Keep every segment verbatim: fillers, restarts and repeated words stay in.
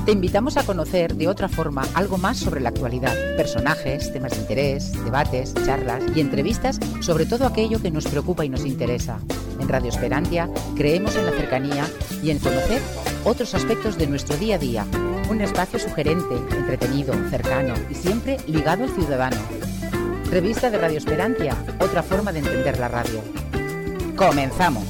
Te invitamos a conocer de otra forma algo más sobre la actualidad, personajes, temas de interés, debates, charlas y entrevistas sobre todo aquello que nos preocupa y nos interesa. En Radio Esperantia creemos en la cercanía y en conocer otros aspectos de nuestro día a día. Un espacio sugerente, entretenido, cercano y siempre ligado al ciudadano. Revista de Radio Esperantia, otra forma de entender la radio. ¡Comenzamos!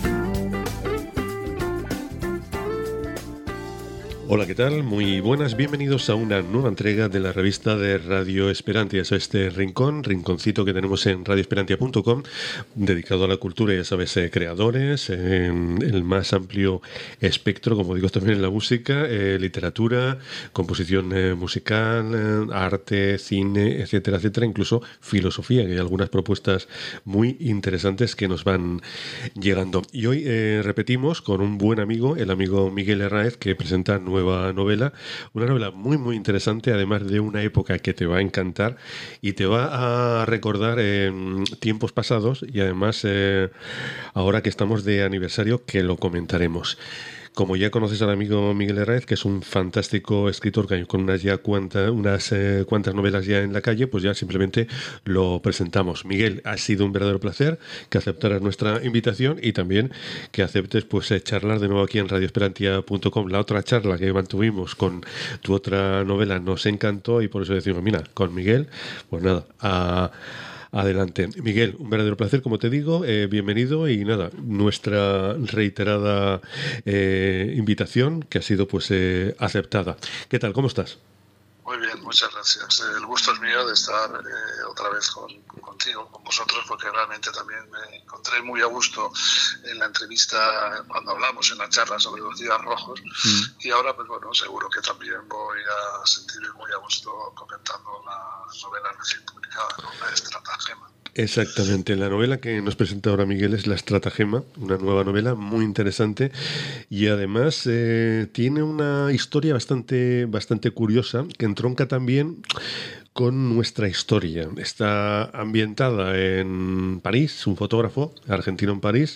Hola, ¿qué tal? Muy buenas, bienvenidos a una nueva entrega de la revista de Radio Esperantia. Es este rincón, rinconcito que tenemos en radio esperantia punto com, dedicado a la cultura, ya sabes, eh, creadores, eh, el más amplio espectro, como digo, también en la música, eh, literatura, composición eh, musical, eh, arte, cine, etcétera, etcétera, incluso filosofía, que hay algunas propuestas muy interesantes que nos van llegando. Y hoy eh, repetimos con un buen amigo, el amigo Miguel Herráez, que presenta nueva novela, una novela muy muy interesante, además de una época que te va a encantar y te va a recordar eh, tiempos pasados y además eh, ahora que estamos de aniversario, que lo comentaremos. Como ya conoces al amigo Miguel Herráez, que es un fantástico escritor con unas ya cuantas, unas eh, cuantas novelas ya en la calle, pues ya simplemente lo presentamos. Miguel, ha sido un verdadero placer que aceptaras nuestra invitación y también que aceptes pues eh, charlar de nuevo aquí en radio esperantia punto com. La otra charla que mantuvimos con tu otra novela nos encantó y por eso decimos, mira, con Miguel, pues nada, a... Adelante. Miguel, un verdadero placer, como te digo, eh, bienvenido y nada, nuestra reiterada eh, invitación que ha sido pues eh, aceptada. ¿Qué tal? ¿Cómo estás? Muy bien, muchas gracias. El gusto es mío de estar eh, otra vez con, contigo, con vosotros, porque realmente también me encontré muy a gusto en la entrevista cuando hablamos en la charla sobre los días rojos mm. y ahora, pues bueno, seguro que también voy a sentirme muy a gusto comentando la novela recién publicada, ¿no? La Estratagema. Exactamente, la novela que nos presenta ahora Miguel es La Estratagema, una nueva novela muy interesante y además eh, tiene una historia bastante, bastante curiosa que entronca también con nuestra historia. Está ambientada en París, un fotógrafo argentino en París,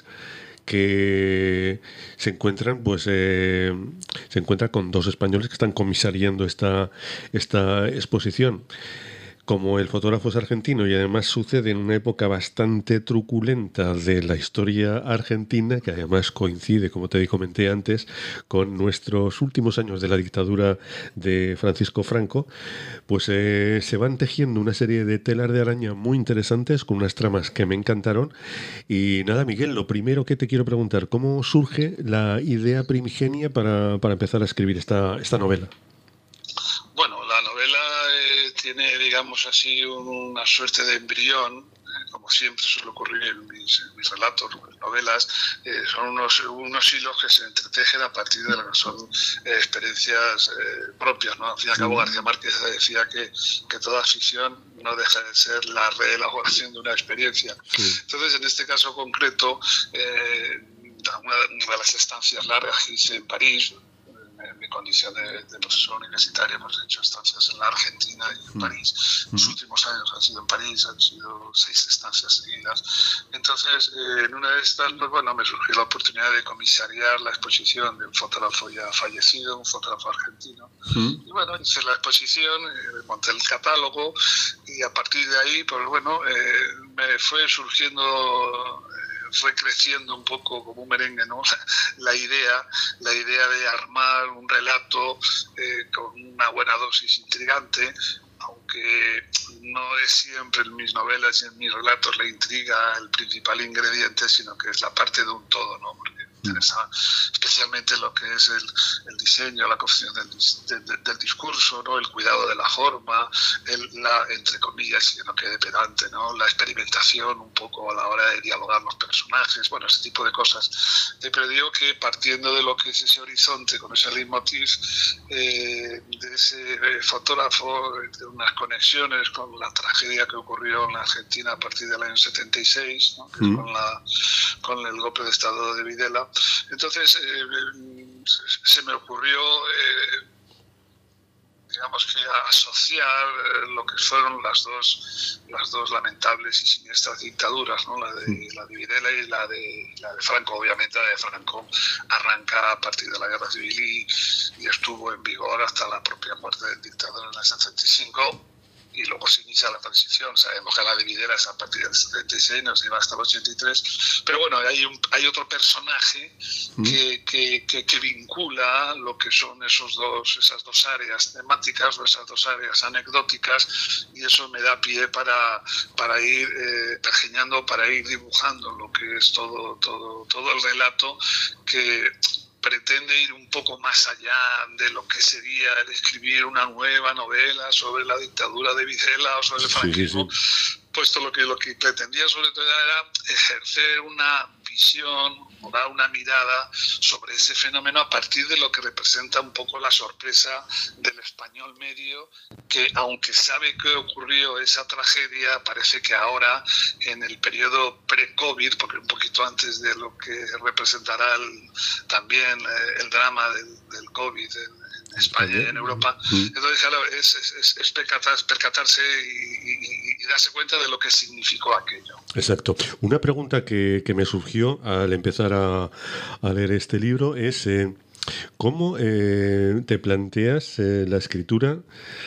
que se encuentran pues eh, se encuentra con dos españoles que están comisariando esta, esta exposición. Como el fotógrafo es argentino y además sucede en una época bastante truculenta de la historia argentina, que además coincide, como te comenté antes, con nuestros últimos años de la dictadura de Francisco Franco, pues eh, se van tejiendo una serie de telas de araña muy interesantes con unas tramas que me encantaron. Y nada, Miguel, lo primero que te quiero preguntar, ¿cómo surge la idea primigenia para, para empezar a escribir esta, esta novela? Bueno, la novela eh, tiene, digamos así, una suerte de embrión, eh, como siempre suele ocurrir en mis, en mis relatos, en mis novelas, eh, son unos, unos hilos que se entretejen a partir de lo que son eh, experiencias eh, propias, ¿no? Al fin y al cabo, García Márquez decía que, que toda ficción no deja de ser la reelaboración de una experiencia. Sí. Entonces, en este caso concreto, eh, una de las estancias largas que hice en París, en mi condición de, de profesor universitario, hemos hecho estancias en la Argentina y en París. Los últimos años han sido en París, han sido seis estancias seguidas. Entonces, eh, en una de estas, pues bueno, me surgió la oportunidad de comisariar la exposición de un fotógrafo ya fallecido, un fotógrafo argentino. ¿Sí? Y bueno, hice la exposición, eh, monté el catálogo y a partir de ahí, pues bueno, eh, me fue surgiendo... Eh, fue creciendo un poco como un merengue, ¿no? La idea, la idea de armar un relato eh, con una buena dosis intrigante, aunque no es siempre en mis novelas y en mis relatos la intriga el principal ingrediente, sino que es la parte de un todo, ¿no? Porque me interesa especialmente lo que es el, el diseño, la confección del, del, del discurso, ¿no? El cuidado de la forma, el, la, entre comillas, y que no quede pedante, ¿no? La experimentación un poco a la hora de dialogar los personajes, bueno, ese tipo de cosas. Eh, pero digo que partiendo de lo que es ese horizonte, con ese leitmotiv, eh, de ese eh, fotógrafo, de unas conexiones con la tragedia que ocurrió en la Argentina a partir del año setenta y seis, ¿no? Que mm. con, la, con el golpe de estado de Videla. Entonces eh, se me ocurrió eh, digamos que asociar lo que fueron las dos las dos lamentables y siniestras dictaduras, ¿no? La de la de Videla y la de la de Franco. Obviamente la de Franco arranca a partir de la Guerra Civil y, y estuvo en vigor hasta la propia muerte del dictador en el setenta y cinco. Y luego se inicia la transición. Sabemos que la de Videla es a partir del setenta y seis, nos lleva hasta el ochenta y tres. Pero bueno, hay, un, hay otro personaje que, que, que, que vincula lo que son esos dos, esas dos áreas temáticas o esas dos áreas anecdóticas, y eso me da pie para, para ir eh, pergeñando, para ir dibujando lo que es todo, todo, todo el relato que pretende ir un poco más allá de lo que sería el escribir una nueva novela sobre la dictadura de Videla o sobre el franquismo, sí, sí, sí. Puesto lo que, lo que pretendía sobre todo era ejercer una visión o dar una mirada sobre ese fenómeno a partir de lo que representa un poco la sorpresa del español medio, que aunque sabe que ocurrió esa tragedia, parece que ahora en el periodo pre-COVID, porque un poquito antes de lo que representará el, también eh, el drama del, del COVID en, en España y en Europa, mm. entonces claro, es, es, es percatar, percatarse y, y, y darse cuenta de lo que significó aquello. Exacto. Una pregunta que, que me surgió al empezar a, a leer este libro es eh, ¿cómo eh, te planteas eh, la escritura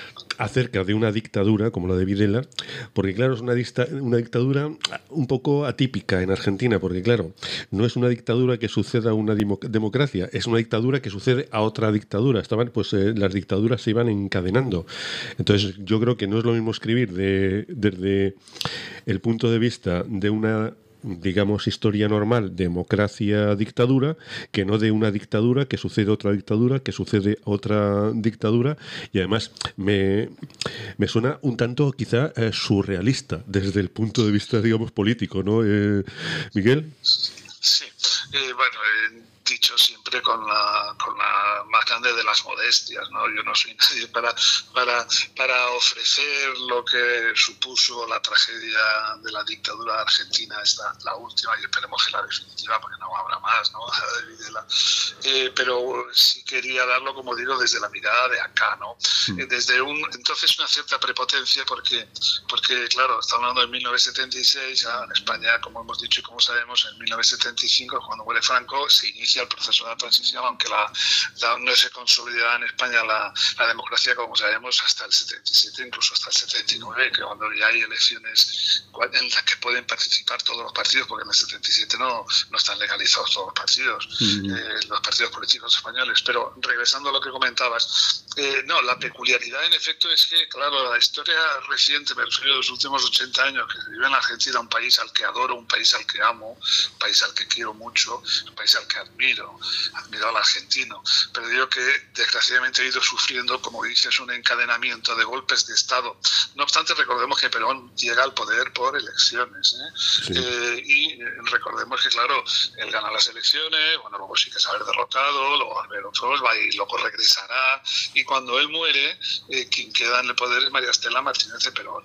acerca de una dictadura como la de Videla? Porque claro, es una, dicta, una dictadura un poco atípica en Argentina, porque claro, no es una dictadura que suceda a una demo, democracia, es una dictadura que sucede a otra dictadura. Estaban, pues eh, las dictaduras se iban encadenando. Entonces yo creo que no es lo mismo escribir de, desde el punto de vista de una, digamos, historia normal, democracia, dictadura, que no de una dictadura que sucede otra dictadura, que sucede otra dictadura, y además me, me suena un tanto quizá eh, surrealista desde el punto de vista, digamos, político, ¿no, eh, Miguel? Sí, eh, bueno, eh, dicho siempre con la, con la más grande de las modestias, ¿no? Yo no soy nadie para, para, para ofrecer lo que supuso la tragedia de la dictadura argentina, esta, la última, y esperemos que la definitiva, porque no habrá más, ¿no? De Videla. Eh, pero sí quería darlo, como digo, desde la mirada de acá, ¿no? Mm. Eh, desde un, entonces una cierta prepotencia, porque, porque claro, está hablando de mil novecientos setenta y seis, ya en España, como hemos dicho y como sabemos, en mil novecientos setenta y cinco, cuando muere Franco, se inicia el proceso de la transición, aunque la, la, no se consolida en España la, la democracia, como sabemos, hasta el setenta y siete, incluso hasta el setenta y nueve, que cuando ya hay elecciones en las que pueden participar todos los partidos, porque en el setenta y siete no, no están legalizados todos los partidos, uh-huh. eh, los partidos políticos españoles. Pero regresando a lo que comentabas, eh, no, la peculiaridad en efecto es que, claro, la historia reciente, me refiero a los últimos ochenta años, que vive en Argentina, un país al que adoro, un país al que amo, un país al que quiero mucho, un país al que admiro, admiro al argentino, pero digo que desgraciadamente he ido sufriendo, como dices, un encadenamiento de golpes de Estado. No obstante, recordemos que Perón llega al poder por elecciones, ¿eh? Sí. Eh, y recordemos que, claro, él gana las elecciones, bueno, luego sí que se haber derrotado, luego va a haber otros, va y luego regresará, y cuando él muere, eh, quien queda en el poder es María Estela Martínez de Perón,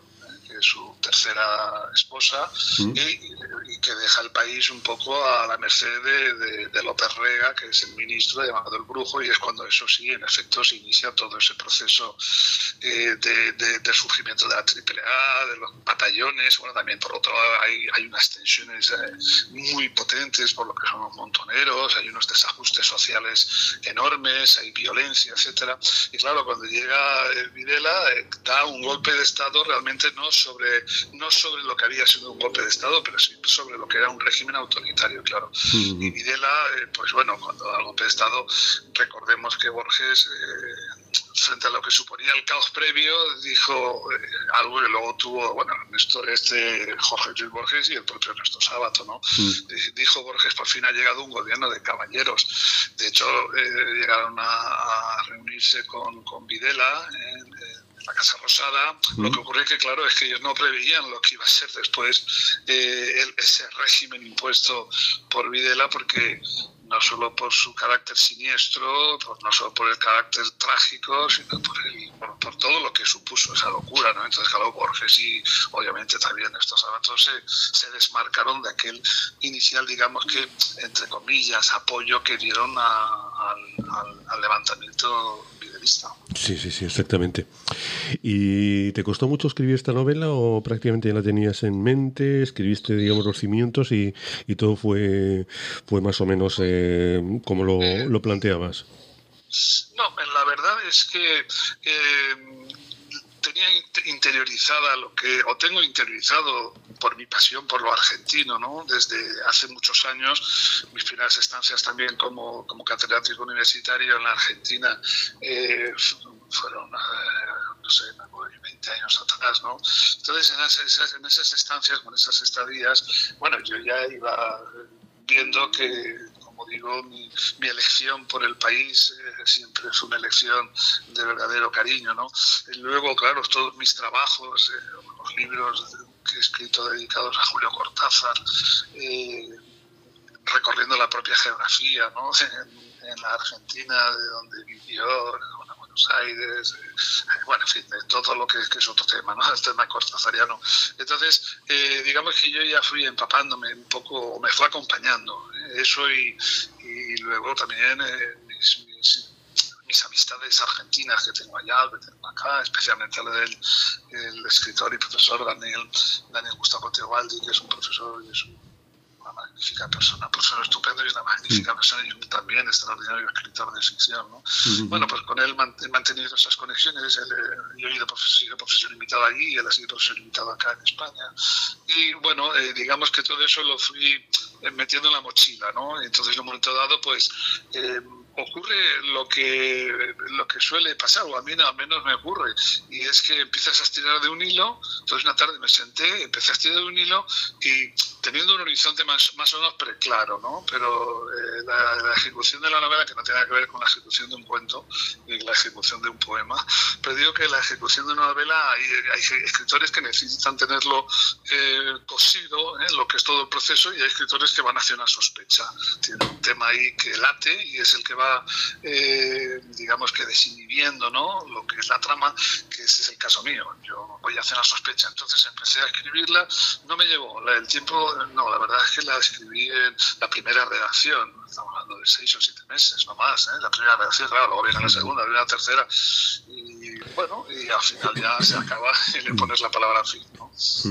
su tercera esposa, mm. y, y que deja el país un poco a la merced de, de, de López Rega, que es el ministro llamado el Brujo, y es cuando eso sí, en efecto, se inicia todo ese proceso eh, de, de, de surgimiento de la triple A, de los batallones. Bueno, también por otro lado hay, hay unas tensiones eh, muy potentes por lo que son los montoneros, hay unos desajustes sociales enormes, hay violencia, etcétera. Y claro, cuando llega eh, Videla, eh, da un golpe de Estado realmente no sobre no sobre lo que había sido un golpe de Estado, pero sí sobre lo que era un régimen autoritario, claro. Uh-huh. Y Videla, eh, pues bueno, cuando da el golpe de Estado, recordemos que Borges, eh, frente a lo que suponía el caos previo, dijo eh, algo que luego tuvo, bueno, Néstor, este Jorge Luis Borges y el propio Ernesto Sábato, ¿no? Uh-huh. Dijo Borges, por fin ha llegado un gobierno de caballeros. De hecho, eh, llegaron a, a reunirse con, con Videla en, en la Casa Rosada. Mm. Lo que ocurre es que, claro, es que ellos no preveían lo que iba a ser después eh, el, ese régimen impuesto por Videla, porque no solo por su carácter siniestro, por, no solo por el carácter trágico, sino por, el, por, por todo lo que supuso esa locura, ¿no? Entonces, claro, Borges y obviamente también estos sábados se, se desmarcaron de aquel inicial, digamos que, entre comillas, apoyo que dieron a, al, al, al levantamiento videalista. Sí, sí, sí, exactamente. ¿Y te costó mucho escribir esta novela o prácticamente ya la tenías en mente? ¿Escribiste, digamos, los cimientos y, y todo fue, fue más o menos eh, como lo, Eh, lo planteabas? No, la verdad es que eh, tenía interiorizada lo que, o tengo interiorizado por mi pasión por lo argentino, ¿no? Desde hace muchos años, mis primeras estancias también como, como catedrático universitario en la Argentina eh, fueron, eh, no sé, veinte años atrás, ¿no? Entonces, en esas, en esas estancias, con esas estadías, bueno, yo ya iba viendo que, como digo, mi, mi elección por el país eh, siempre es una elección de verdadero cariño, ¿no? Y luego, claro, todos mis trabajos, eh, los libros que he escrito dedicados a Julio Cortázar, eh, recorriendo la propia geografía, ¿no? En, en la Argentina, de donde vivió, en Buenos Aires, eh, bueno, en fin, de todo lo que, que es otro tema, ¿no? El tema cortázariano. Entonces, eh, digamos que yo ya fui empapándome un poco, me fue acompañando ¿eh? eso y, y luego también eh, mis, mis, mis amistades argentinas que tengo allá, que tengo acá, especialmente la del el escritor y profesor Daniel, Daniel Gustavo Teobaldi, que es un profesor y es un una magnífica persona, un profesor estupendo y una magnífica sí. persona y un también extraordinario escritor de ficción, ¿no? Uh-huh. Bueno, pues con él he mantenido esas conexiones, él, yo he ido profesor, profesor invitado allí, él ha sido profesor invitado acá en España y bueno, eh, digamos que todo eso lo fui metiendo en la mochila, ¿no? Y entonces en un momento dado, pues eh, ocurre lo que lo que suele pasar, o a mí no, al menos me ocurre, y es que empiezas a estirar de un hilo. Entonces una tarde me senté, empecé a estirar de un hilo y teniendo un horizonte más, más o menos preclaro, ¿no? Pero eh, la, la ejecución de la novela, que no tiene nada que ver con la ejecución de un cuento ni la ejecución de un poema, pero digo que la ejecución de una novela hay, hay escritores que necesitan tenerlo eh, cosido, ¿eh? Lo que es todo el proceso, y hay escritores que van hacia una sospecha. Tiene un tema ahí que late y es el que va Eh, digamos que desinhibiendo, ¿no? Lo que es la trama, que ese es el caso mío. Yo voy a hacer una sospecha, entonces empecé a escribirla, no me llevó el tiempo, no, la verdad es que la escribí en la primera redacción, estamos hablando de seis o siete meses, no más, ¿eh? La primera redacción, claro, luego viene la segunda, viene la tercera, y bueno, y al final ya se acaba y le pones la palabra fin, ¿no?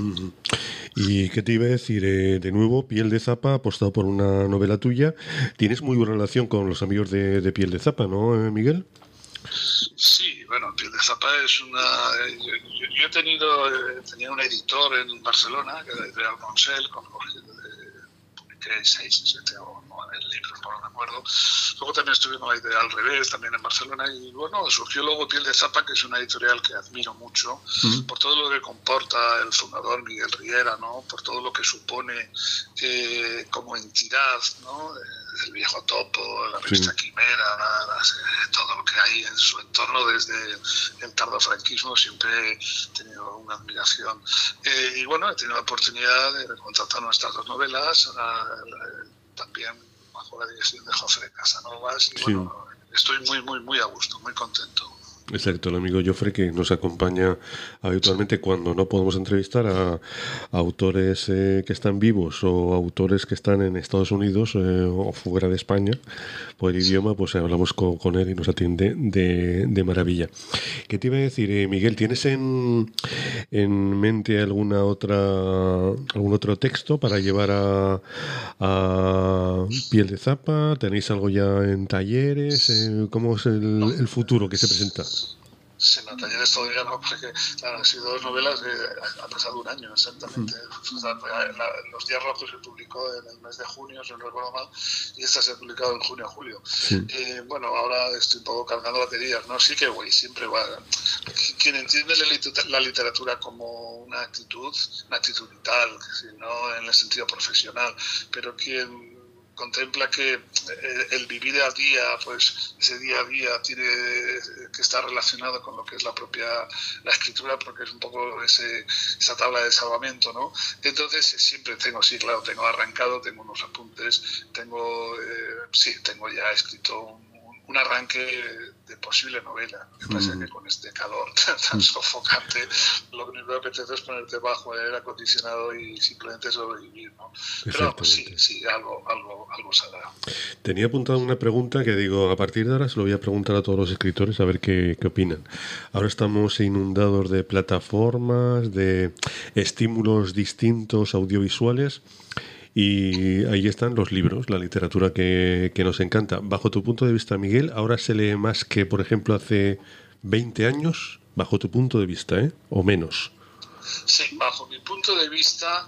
¿Y qué te iba a decir? Eh, de nuevo, Piel de Zapa, apostado por una novela tuya. Tienes muy buena relación con los amigos de, de Piel de Zapa, ¿no, Miguel? Sí, bueno, Piel de Zapa es una... Yo, yo, yo he tenido, eh, tenía un editor en Barcelona, que era Editorial Consell, con los que publiqué seis, siete o nueve libros, no me acuerdo. Luego también estuve en la Editorial Al Revés, también en Barcelona, y bueno, surgió luego Piel de Zapa, que es una editorial que admiro mucho, uh-huh. por todo lo que comporta el fundador Miguel Riera, ¿no? Por todo lo que supone eh, como entidad, ¿no? El viejo topo, la revista sí. Quimera, las, eh, todo lo que hay en su entorno desde el tardofranquismo, siempre he tenido una admiración. Eh, y bueno, he tenido la oportunidad de contratar nuestras dos novelas, la, la, también bajo la dirección de Jofre Casanovas, y sí. bueno, estoy muy, muy, muy a gusto, muy contento. Exacto, el amigo Jofre, que nos acompaña habitualmente cuando no podemos entrevistar a, a autores eh, que están vivos o autores que están en Estados Unidos eh, o fuera de España por el idioma, pues hablamos con, con él y nos atiende de, de maravilla. ¿Qué te iba a decir, eh, Miguel? ¿Tienes en, en mente alguna otra algún otro texto para llevar a, a Piel de Zapa? ¿Tenéis algo ya en talleres? Eh, ¿Cómo es el, el futuro que se presenta? Sí, en talleres todavía no, porque claro, han sido dos novelas, eh, ha pasado un año exactamente. Mm. O sea, la, Los Días Rojos se publicó en el mes de junio, si no recuerdo mal, y esta se ha publicado en junio a julio. Sí. Eh, bueno, ahora estoy un poco cargando baterías, ¿no? Sí que voy, siempre va. Quien entiende la literatura como una actitud, una actitud vital, no en el sentido profesional, pero quien contempla que el vivir al día, pues ese día a día tiene que estar relacionado con lo que es la propia la escritura, porque es un poco ese, esa tabla de salvamento, ¿no? Entonces siempre tengo, sí, claro, tengo arrancado, tengo unos apuntes, tengo, eh, sí, tengo ya escrito un, un arranque de posible novela. Me parece mm. que con este calor tan, tan sofocante, lo único que apetece es ponerte bajo el aire acondicionado y simplemente sobrevivir, ¿no? Pero pues, sí, sí, algo, algo, algo saldrá. Tenía apuntado una pregunta que digo, a partir de ahora se lo voy a preguntar a todos los escritores a ver qué, qué opinan. Ahora estamos inundados de plataformas, de estímulos distintos audiovisuales. Y ahí están los libros, la literatura que, que nos encanta. Bajo tu punto de vista, Miguel, ¿ahora se lee más que, por ejemplo, hace veinte años? Bajo tu punto de vista, ¿eh? ¿O menos? Sí, bajo mi punto de vista...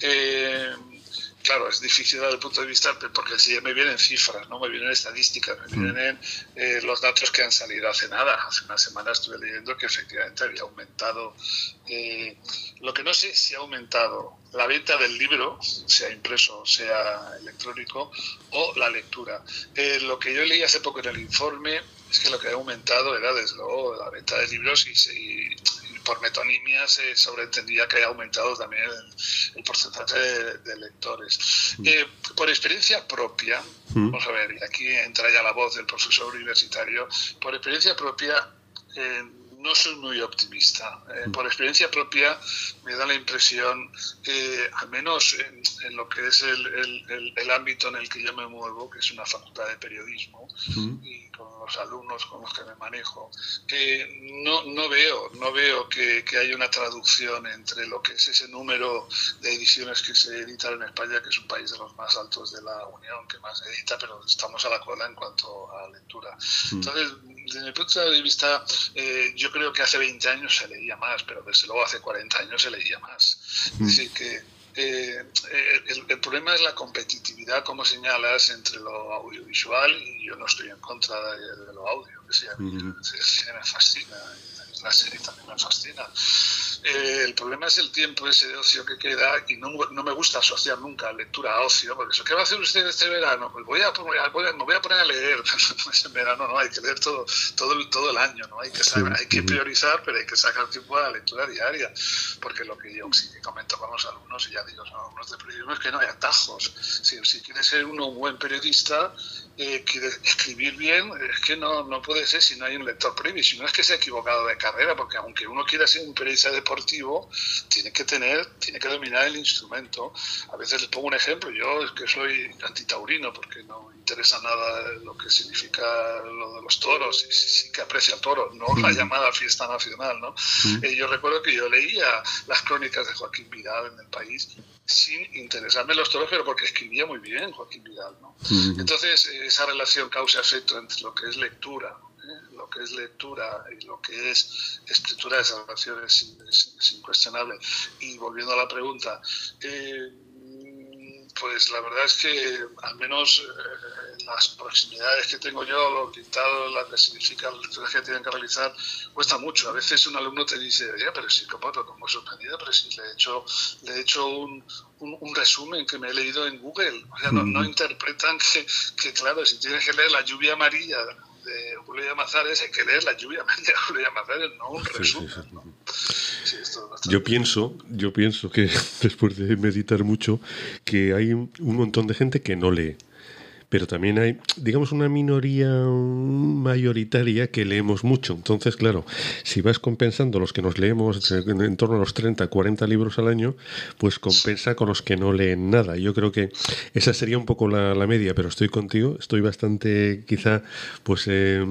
Eh... Claro, es difícil desde el punto de vista porque si me vienen cifras, no me vienen estadísticas, me vienen eh, los datos que han salido hace nada. Hace una semana estuve leyendo que efectivamente había aumentado. Eh, lo que no sé si ha aumentado la venta del libro, sea impreso, sea electrónico, o la lectura. Eh, lo que yo leí hace poco en el informe es que lo que ha aumentado era desde luego la venta de libros y, y por metonimia se sobreentendía que ha aumentado también el, el porcentaje de, de lectores. Mm. Eh, por experiencia propia, mm. vamos a ver, y aquí entra ya la voz del profesor universitario, por experiencia propia eh, no soy muy optimista. Eh, mm. Por experiencia propia me da la impresión, eh, al menos en, en lo que es el, el, el, el ámbito en el que yo me muevo, que es una facultad de periodismo, mm. y con los alumnos con los que me manejo, eh, no, no veo, no veo que, que haya una traducción entre lo que es ese número de ediciones que se editan en España, que es un país de los más altos de la Unión, que más edita, pero estamos a la cola en cuanto a lectura. Mm. Entonces, desde mi punto de vista, eh, yo creo que hace veinte años se leía más, pero desde luego hace cuarenta años se leía más. Mm. Es decir, que Eh, el, el problema es la competitividad, como señalas, entre lo audiovisual, y yo no estoy en contra de, de lo audio, que sea, mm-hmm. el cine me fascina, la serie también me fascina. Eh, el problema es el tiempo ese de ocio que queda, y no, no me gusta asociar nunca lectura a ocio, porque eso, ¿qué va a hacer usted este verano? Pues voy a, voy a, me voy a poner a leer. En verano no, hay que leer todo, todo, todo el año, ¿no? Hay que, saber, hay que priorizar, pero hay que sacar tiempo a la lectura diaria, porque lo que yo sí que comento con los alumnos, y ya digo, son alumnos de periodismo, es que no hay atajos. Si, si quieres ser uno un buen periodista, eh, quiere escribir bien, es que no, no puede ser si no hay un lector previo, si no es que se ha equivocado de carrera, porque aunque uno quiera ser un periodista deportivo, tiene que tener, tiene que dominar el instrumento. A veces les pongo un ejemplo, yo es que soy antitaurino, porque no me interesa nada lo que significa lo de los toros, y sí, sí que aprecio al toro, no la llamada fiesta nacional, ¿no? Sí. Eh, yo recuerdo que yo leía las crónicas de Joaquín Vidal en El País, sin interesarme en los toros, pero porque escribía muy bien Joaquín Vidal, ¿no? Uh-huh. Entonces, esa relación causa-efecto entre lo que es lectura, ¿eh? lo que es lectura y lo que es escritura de esas relaciones es, es, es incuestionable. Y volviendo a la pregunta, eh, pues la verdad es que al menos eh, las proximidades que tengo yo, los dictados, las que significan las lecturas que tienen que realizar, cuesta mucho. A veces un alumno te dice, ya, pero sí, como como sorprendido, pero sí, le he hecho, le he hecho un, un, un resumen que me he leído en Google. O sea, no, no interpretan que, que, claro, si tienes que leer La lluvia amarilla de Julio Llamazares, hay que leer La lluvia amarilla de Julio Llamazares, no un resumen, sí, sí, sí. ¿no? Sí, yo pienso, yo pienso que después de meditar mucho, que hay un montón de gente que no lee. Pero también hay, digamos, una minoría mayoritaria que leemos mucho. Entonces, claro, si vas compensando los que nos leemos en, en torno a los treinta, cuarenta libros al año, pues compensa con los que no leen nada. Yo creo que esa sería un poco la, la media, pero estoy contigo. Estoy bastante, quizá, pues eh,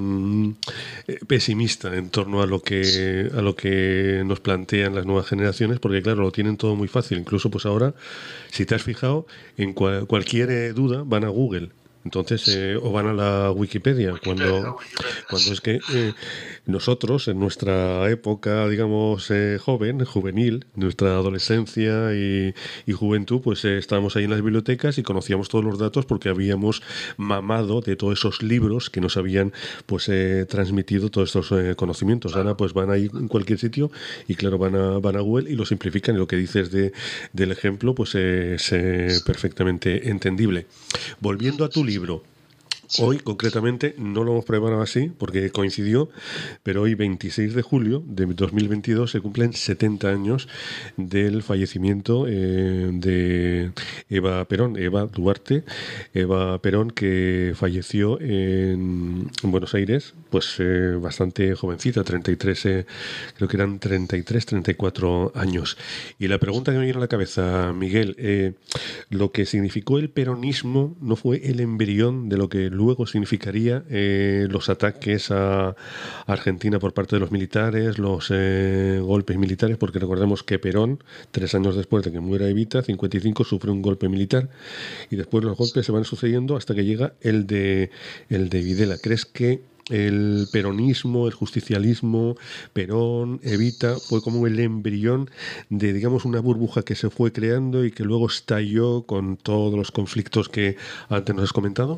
pesimista en torno a lo que a lo que nos plantean las nuevas generaciones, porque, claro, lo tienen todo muy fácil. Incluso, pues ahora, si te has fijado, en cual, cualquier eh, duda van a Google. Entonces, eh, o van a la Wikipedia, Wikipedia cuando, Wikipedia. cuando es que eh, nosotros, en nuestra época, digamos, eh, joven, juvenil, nuestra adolescencia y, y juventud, pues eh, estábamos ahí en las bibliotecas y conocíamos todos los datos porque habíamos mamado de todos esos libros que nos habían pues eh, transmitido todos estos eh, conocimientos. Ahora pues van ahí en cualquier sitio y claro, van a, van a Google y lo simplifican, y lo que dices de, del ejemplo pues eh, es eh, perfectamente entendible. Volviendo a tu libro, Hoy, concretamente, no lo hemos preparado así porque coincidió, pero hoy, veintiséis de julio de dos mil veintidós, se cumplen setenta años del fallecimiento eh, de Eva Perón, Eva Duarte, Eva Perón, que falleció en, en Buenos Aires, pues eh, bastante jovencita, treinta y tres, eh, creo que eran treinta y tres, treinta y cuatro años. Y la pregunta que me viene a la cabeza, Miguel, eh, lo que significó el peronismo no fue el embrión de lo que luego significaría eh, los ataques a Argentina por parte de los militares, los eh, golpes militares, porque recordemos que Perón, tres años después de que muera Evita, cincuenta y cinco, sufre un golpe militar y después los golpes se van sucediendo hasta que llega el de, el de Videla. ¿Crees que el peronismo, el justicialismo, Perón, Evita, fue como el embrión de, digamos, una burbuja que se fue creando y que luego estalló con todos los conflictos que antes nos has comentado?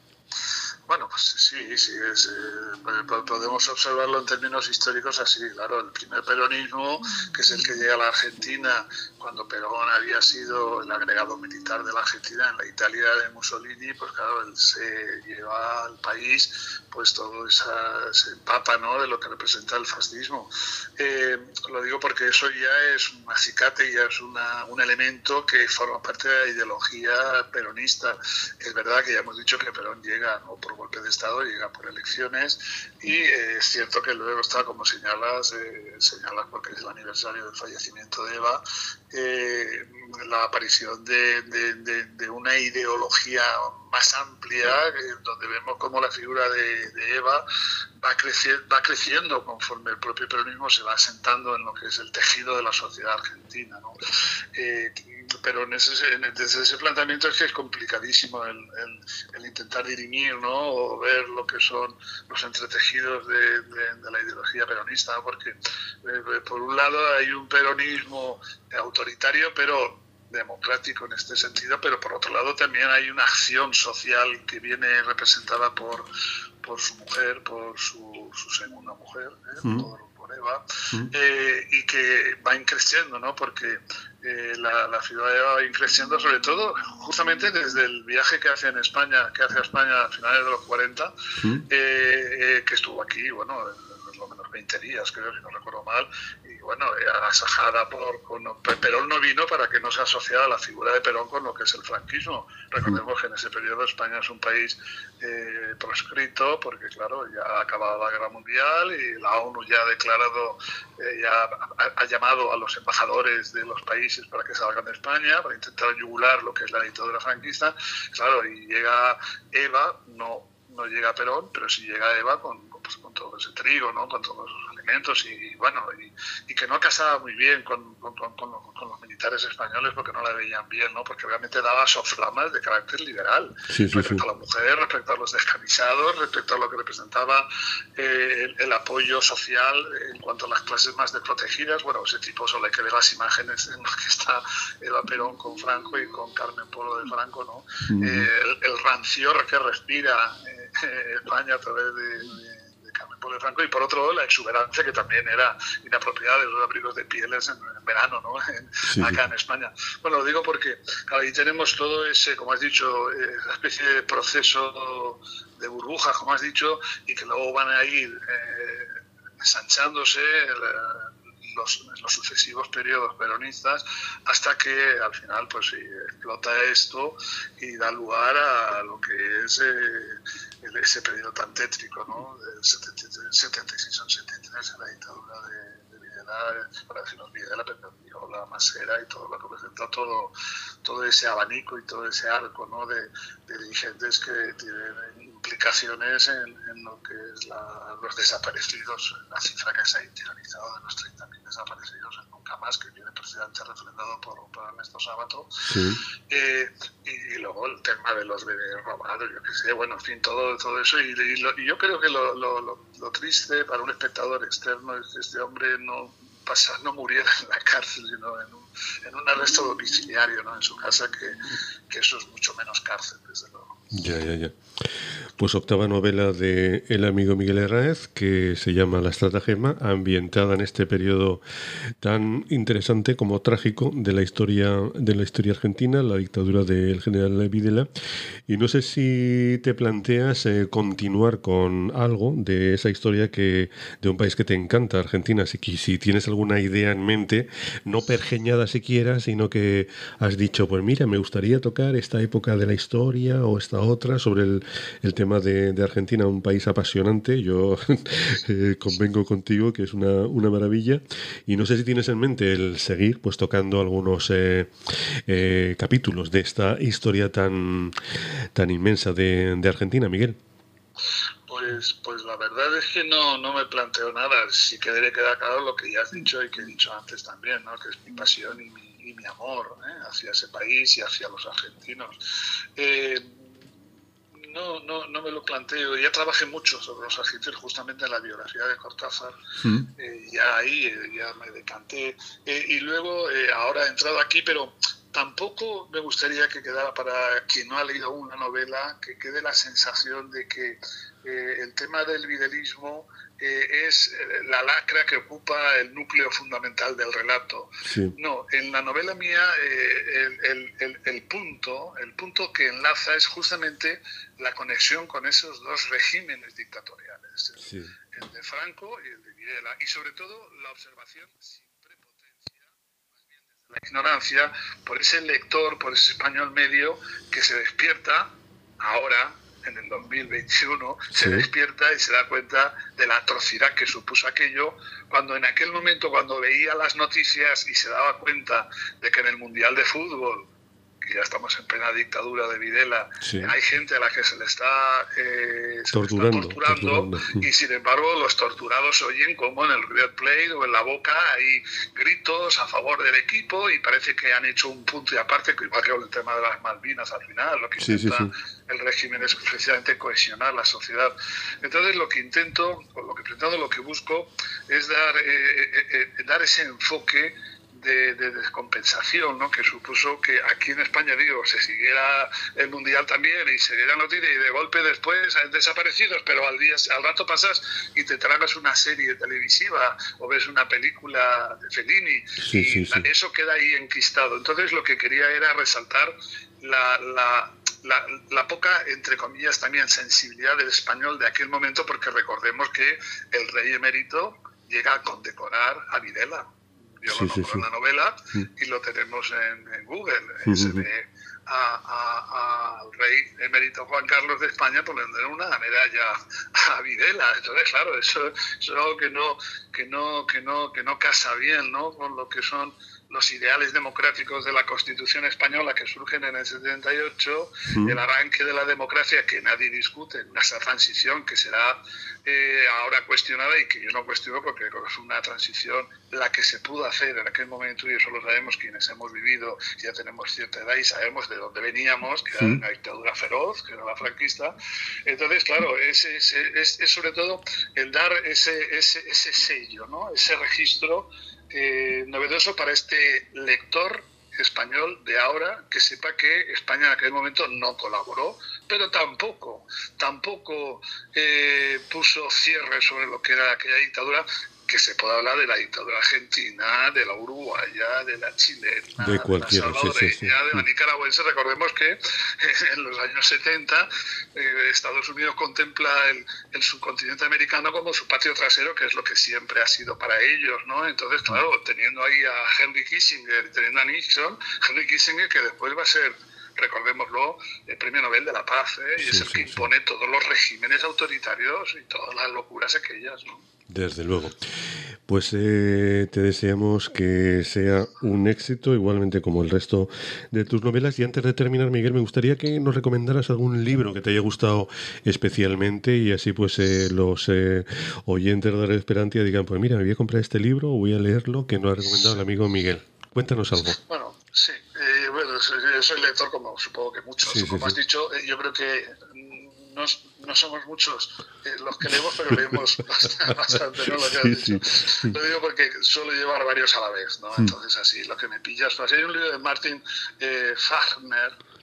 Bueno, pues sí, sí, es, eh, podemos observarlo en términos históricos así, claro, el primer peronismo, que es el que llega a la Argentina, cuando Perón había sido el agregado militar de la Argentina en la Italia de Mussolini, pues claro, él se lleva al país pues todo esa, ese empapa, ¿no?, de lo que representa el fascismo. Eh, lo digo porque eso ya es un acicate, ya es una, un elemento que forma parte de la ideología peronista. Es verdad que ya hemos dicho que Perón llega no por golpe de Estado, llega por elecciones, y eh, es cierto que luego está, como señalas, eh, señalas porque es el aniversario del fallecimiento de Eva, eh, la aparición de, de, de, de una ideología más amplia, eh, donde vemos cómo la figura de, de Eva va, creci- va creciendo conforme el propio peronismo se va asentando en lo que es el tejido de la sociedad argentina, ¿no? Eh, pero en ese, desde ese planteamiento es que es complicadísimo el, el, el intentar dirimir, ¿no?, o ver lo que son los entretejidos de, de, de la ideología peronista, ¿no? Porque eh, por un lado hay un peronismo autoritario, pero democrático en este sentido, pero por otro lado también hay una acción social que viene representada por, por su mujer, por su, su segunda mujer, ¿eh? mm. por, por Eva, mm. eh, y que va increciendo, ¿no? Porque eh, la, la figura de Eva va increciendo, sobre todo justamente desde el viaje que hace en España, que hace a España a finales de los cuarenta, mm. eh, eh, que estuvo aquí, bueno, lo menos veinte días, creo, si no recuerdo mal, y bueno, agasajada por... Con, Perón no vino para que no se asociara la figura de Perón con lo que es el franquismo. Recordemos que en ese periodo España es un país eh, proscrito, porque claro, ya ha acabado la Guerra Mundial y la ONU ya ha declarado, eh, ya ha, ha llamado a los embajadores de los países para que salgan de España, para intentar yugular lo que es la dictadura franquista. Claro, y llega Eva, no... no llega Perón, pero sí llega Eva con, con, pues, con todo ese trigo, ¿no?, con todos esos alimentos, y bueno, y, y que no casaba muy bien con, con, con, con, los, con los militares españoles, porque no la veían bien, ¿no?, porque obviamente daba soflamas de carácter liberal, sí, sí, respecto sí. a la mujer, respecto a los descamisados, respecto a lo que representaba eh, el, el apoyo social en cuanto a las clases más desprotegidas. Bueno, ese tipo solo hay que ver las imágenes en las que está Eva Perón con Franco y con Carmen Polo de Franco, ¿no? Mm. Eh, el, el rancio que respira eh, España a través de, de, de Carmen Polo de Franco, y por otro lado la exuberancia, que también era inapropiada, de los abrigos de pieles en, en verano, ¿no?, en, sí. acá en España. Bueno, lo digo porque ahí tenemos todo ese, como has dicho, esa especie de proceso de burbujas, como has dicho, y que luego van a ir eh, ensanchándose la, Los, los sucesivos periodos peronistas, hasta que al final pues sí, explota esto y da lugar a lo que es eh, ese periodo tan tétrico, ¿no?, del setenta y seis al setenta y tres, en la dictadura de, de Videla, para decirnos Videla, pero la Masera y todo lo que presenta, todo, todo ese abanico y todo ese arco, ¿no?, de, de dirigentes que tienen implicaciones en, en lo que es la, los desaparecidos, la cifra que se ha internalizado de los treinta mil desaparecidos en Nunca Más, que viene precisamente refrendado por, por Ernesto Sábato, sí. eh, y, y luego el tema de los bebés robados, yo qué sé, bueno, en fin, todo, todo eso, y, y, lo, y yo creo que lo, lo, lo, lo triste para un espectador externo es que este hombre no pasa, no muriera en la cárcel, sino en un, en un arresto domiciliario, ¿no?, en su casa, que, que eso es mucho menos cárcel, desde luego. Ya, ya, ya. Pues octava novela de el amigo Miguel Herráez, que se llama La Estratagema, ambientada en este periodo tan interesante como trágico de la historia de la historia argentina, la dictadura del general Videla. Y no sé si te planteas eh, continuar con algo de esa historia que de un país que te encanta, Argentina. Así que si tienes alguna idea en mente, no pergeñada siquiera, sino que has dicho, pues mira, me gustaría tocar esta época de la historia o esta otra sobre el, el tema De, de Argentina, un país apasionante. Yo eh, convengo contigo que es una, una maravilla, y no sé si tienes en mente el seguir pues tocando algunos eh, eh, capítulos de esta historia tan, tan inmensa de, de Argentina, Miguel. Pues, pues la verdad es que no, no me planteo nada. Sí que debe quedar claro lo que ya has dicho y que he dicho antes también, ¿no? Que es mi pasión y mi, y mi amor, ¿eh? hacia ese país y hacia los argentinos. Eh, No, no, no me lo planteo. Ya trabajé mucho sobre los argentinos, justamente en la biografía de Cortázar. Mm. Eh, ya ahí eh, ya me decanté. Eh, y luego, eh, ahora he entrado aquí, pero tampoco me gustaría que quedara, para quien no ha leído una novela, que quede la sensación de que eh, el tema del videlismo eh, es la lacra que ocupa el núcleo fundamental del relato. Sí. No, en la novela mía eh, el, el, el, el punto el punto que enlaza es justamente la conexión con esos dos regímenes dictatoriales, el, sí. el de Franco y el de Videla, y sobre todo la observación sin prepotencia, más bien desde la ignorancia, por ese lector, por ese español medio que se despierta ahora, en el dos mil veintiuno, sí. se despierta y se da cuenta de la atrocidad que supuso aquello, cuando en aquel momento, cuando veía las noticias y se daba cuenta de que en el Mundial de Fútbol, que ya estamos en plena dictadura de Videla, sí. hay gente a la que se le está, eh, se torturando, le está torturando, torturando, y sin embargo los torturados oyen como en el River Plate o en La Boca hay gritos a favor del equipo, y parece que han hecho un punto y aparte, que igual que con el tema de las Malvinas al final, lo que sí, intenta sí, sí. el régimen es precisamente cohesionar la sociedad. Entonces lo que intento, o lo que pretendo, lo que busco es dar, eh, eh, eh, dar ese enfoque De, de descompensación, ¿no? Que supuso que aquí en España, digo, se siguiera el Mundial también y se diera noticia, y de golpe después desaparecidos, pero al día al rato pasas y te tragas una serie televisiva o ves una película de Fellini, sí, y sí, sí. eso queda ahí enquistado. Entonces lo que quería era resaltar la, la, la, la poca, entre comillas, también sensibilidad del español de aquel momento, porque recordemos que el rey emérito llega a condecorar a Videla. Yo sí, lo nombro sí, sí. en la novela y lo tenemos en, en Google. Sí, se sí, ve al rey emérito Juan Carlos de España poniendo una medalla a Videla. Entonces, claro, eso, eso es algo que no, que no, que no, que no casa bien, ¿no? Con lo que son los ideales democráticos de la Constitución española que surgen en el setenta y ocho, mm. el arranque de la democracia que nadie discute, esa transición que será eh, ahora cuestionada y que yo no cuestiono porque es una transición la que se pudo hacer en aquel momento, y eso lo sabemos quienes hemos vivido, ya tenemos cierta edad y sabemos de dónde veníamos, que era mm. una dictadura feroz, que era la franquista. Entonces, claro, es, es, es, es sobre todo el dar ese, ese, ese sello, ¿no? Ese registro Eh, novedoso para este lector español de ahora, que sepa que España en aquel momento no colaboró, pero tampoco tampoco eh, puso cierre sobre lo que era aquella dictadura, que se puede hablar de la dictadura argentina, de la uruguaya, de la chilena, de, cualquier, de la salvadoreña, sí, sí, sí. de la nicaragüense. Recordemos que en los años setenta eh, Estados Unidos contempla el, el subcontinente americano como su patio trasero, que es lo que siempre ha sido para ellos, ¿no? Entonces, claro, teniendo ahí a Henry Kissinger y teniendo a Nixon, Henry Kissinger, que después va a ser, recordémoslo, el premio Nobel de la Paz, ¿eh? y sí, es el sí, que sí. impone todos los regímenes autoritarios y todas las locuras aquellas, ¿no? Desde luego. Pues eh, te deseamos que sea un éxito, igualmente como el resto de tus novelas. Y antes de terminar, Miguel, me gustaría que nos recomendaras algún libro que te haya gustado especialmente, y así pues eh, los eh, oyentes de Radio Esperantia digan, pues mira, me voy a comprar este libro o voy a leerlo, que nos ha recomendado el amigo Miguel. Cuéntanos algo. Bueno, sí. Eh, bueno, yo soy lector, como supongo que muchos. Sí, como sí, has sí. dicho, eh, yo creo que no, no somos muchos eh, los que leemos, pero leemos bastante, bastante, ¿no? Lo que has sí, dicho. Sí. Lo digo porque suelo llevar varios a la vez, ¿no? Entonces, así, lo que me pillas. Pues hay un libro de Martin eh, Fachner,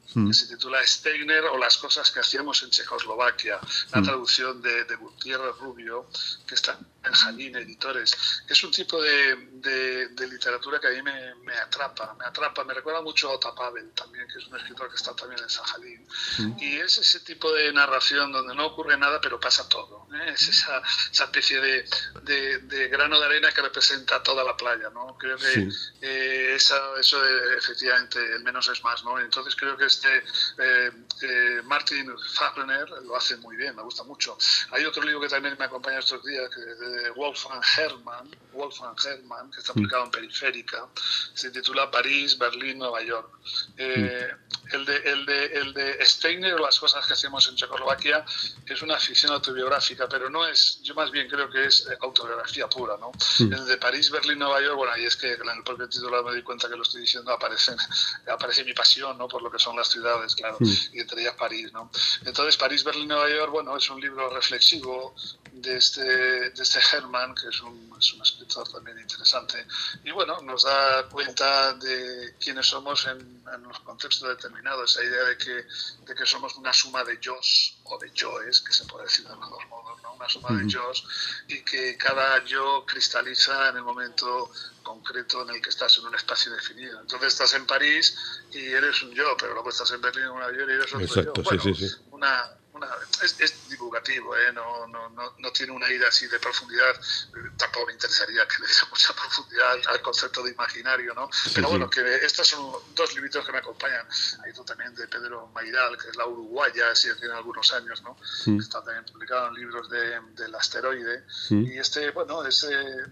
mm. que se titula Steiner o las cosas que hacíamos en Checoslovaquia, la mm. traducción de, de Gutiérrez Rubio, que está en Jalín Editores. Es un tipo de, de, de literatura que a mí me, me atrapa, me atrapa, me recuerda mucho a Ota Pavel también, que es un escritor que está también en Sajalín. Mm. Y es ese tipo de narración donde no ocurre nada, pero pasa todo, ¿eh? Es esa, esa especie de, de, de grano de arena que representa toda la playa, ¿no? Creo que sí. eh, esa, eso de, efectivamente, el menos es más, ¿no? Entonces creo que este eh, eh, Martin Fagner lo hace muy bien, me gusta mucho. Hay otro libro que también me acompaña estos días, que es de Wolfgang Hermann, Wolfgang Hermann, que está publicado en Periférica, se titula París, Berlín, Nueva York. Eh, el, de, el, de, el de Steiner o las cosas que hacemos en Checoslovaquia es una ficción autobiográfica, pero no es, yo más bien creo que es autobiografía pura, ¿no? Sí. El de París, Berlín, Nueva York, bueno, y es que en el propio título me doy cuenta que lo estoy diciendo, aparece, aparece mi pasión, ¿no? Por lo que son las ciudades, claro, sí. y entre ellas París, ¿no? Entonces, París, Berlín, Nueva York, bueno, es un libro reflexivo de este, de este Hermann, que es un, es un escritor también interesante, y bueno, nos da cuenta de quiénes somos en, en unos contextos determinados, esa idea de que, de que somos una suma de yos, o de yoes, que se puede decir de los dos modos, ¿no? Una suma uh-huh. de yos, y que cada yo cristaliza en el momento concreto en el que estás en un espacio definido. Entonces estás en París y eres un yo, pero luego estás en Berlín o Nueva York y eres otro Exacto, yo. Bueno, sí, sí, sí. Una, una, es, es divulgativo, ¿eh? no, no, no, no tiene una idea así de profundidad. Tampoco me interesaría que le diera mucha profundidad al concepto de imaginario, ¿no? Sí, pero bueno, sí. que estos son dos libritos que me acompañan. Hay otro también de Pedro Mairal, que es La Uruguaya, si tiene algunos años, ¿no? Sí. Está también publicado en libros de, del asteroide. Sí. Y este, bueno, este...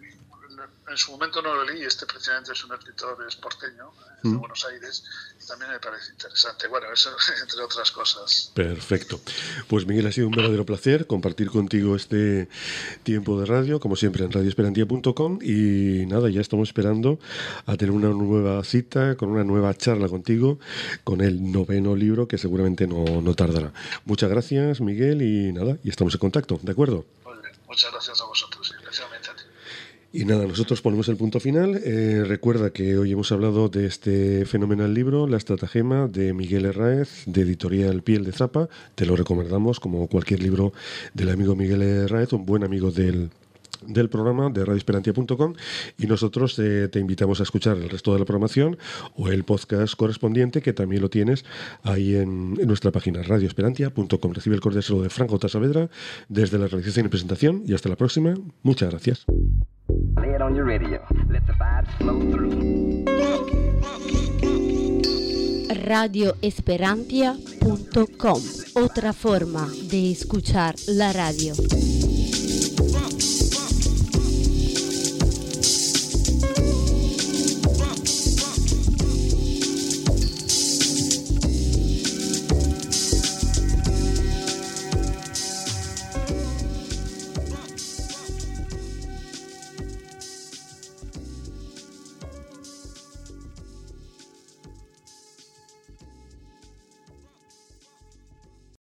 en su momento no lo leí, este precisamente es un escritor porteño, de mm. Buenos Aires, y también me parece interesante. Bueno, eso entre otras cosas. Perfecto. Pues Miguel, ha sido un verdadero placer compartir contigo este tiempo de radio, como siempre en radio esperantia punto com, y nada, ya estamos esperando a tener una nueva cita, con una nueva charla contigo, con el noveno libro, que seguramente no, no tardará. Muchas gracias, Miguel, y nada, y estamos en contacto, ¿de acuerdo? Muy bien, muchas gracias a vosotros, especialmente a ti. Y nada, nosotros ponemos el punto final. Eh, recuerda que hoy hemos hablado de este fenomenal libro, La Estratagema, de Miguel Herráez, de editorial Piel de Zapa. Te lo recomendamos como cualquier libro del amigo Miguel Herráez, un buen amigo del, del programa de radio esperantia punto com. Y nosotros eh, te invitamos a escuchar el resto de la programación o el podcast correspondiente, que también lo tienes ahí en, en nuestra página radio esperantia punto com. Recibe el cordial saludo de Franco J. Saavedra desde la realización y presentación, y hasta la próxima. Muchas gracias. Lay it on your radio. Let the vibes flow through. radio esperantia punto com. Otra forma de escuchar la radio.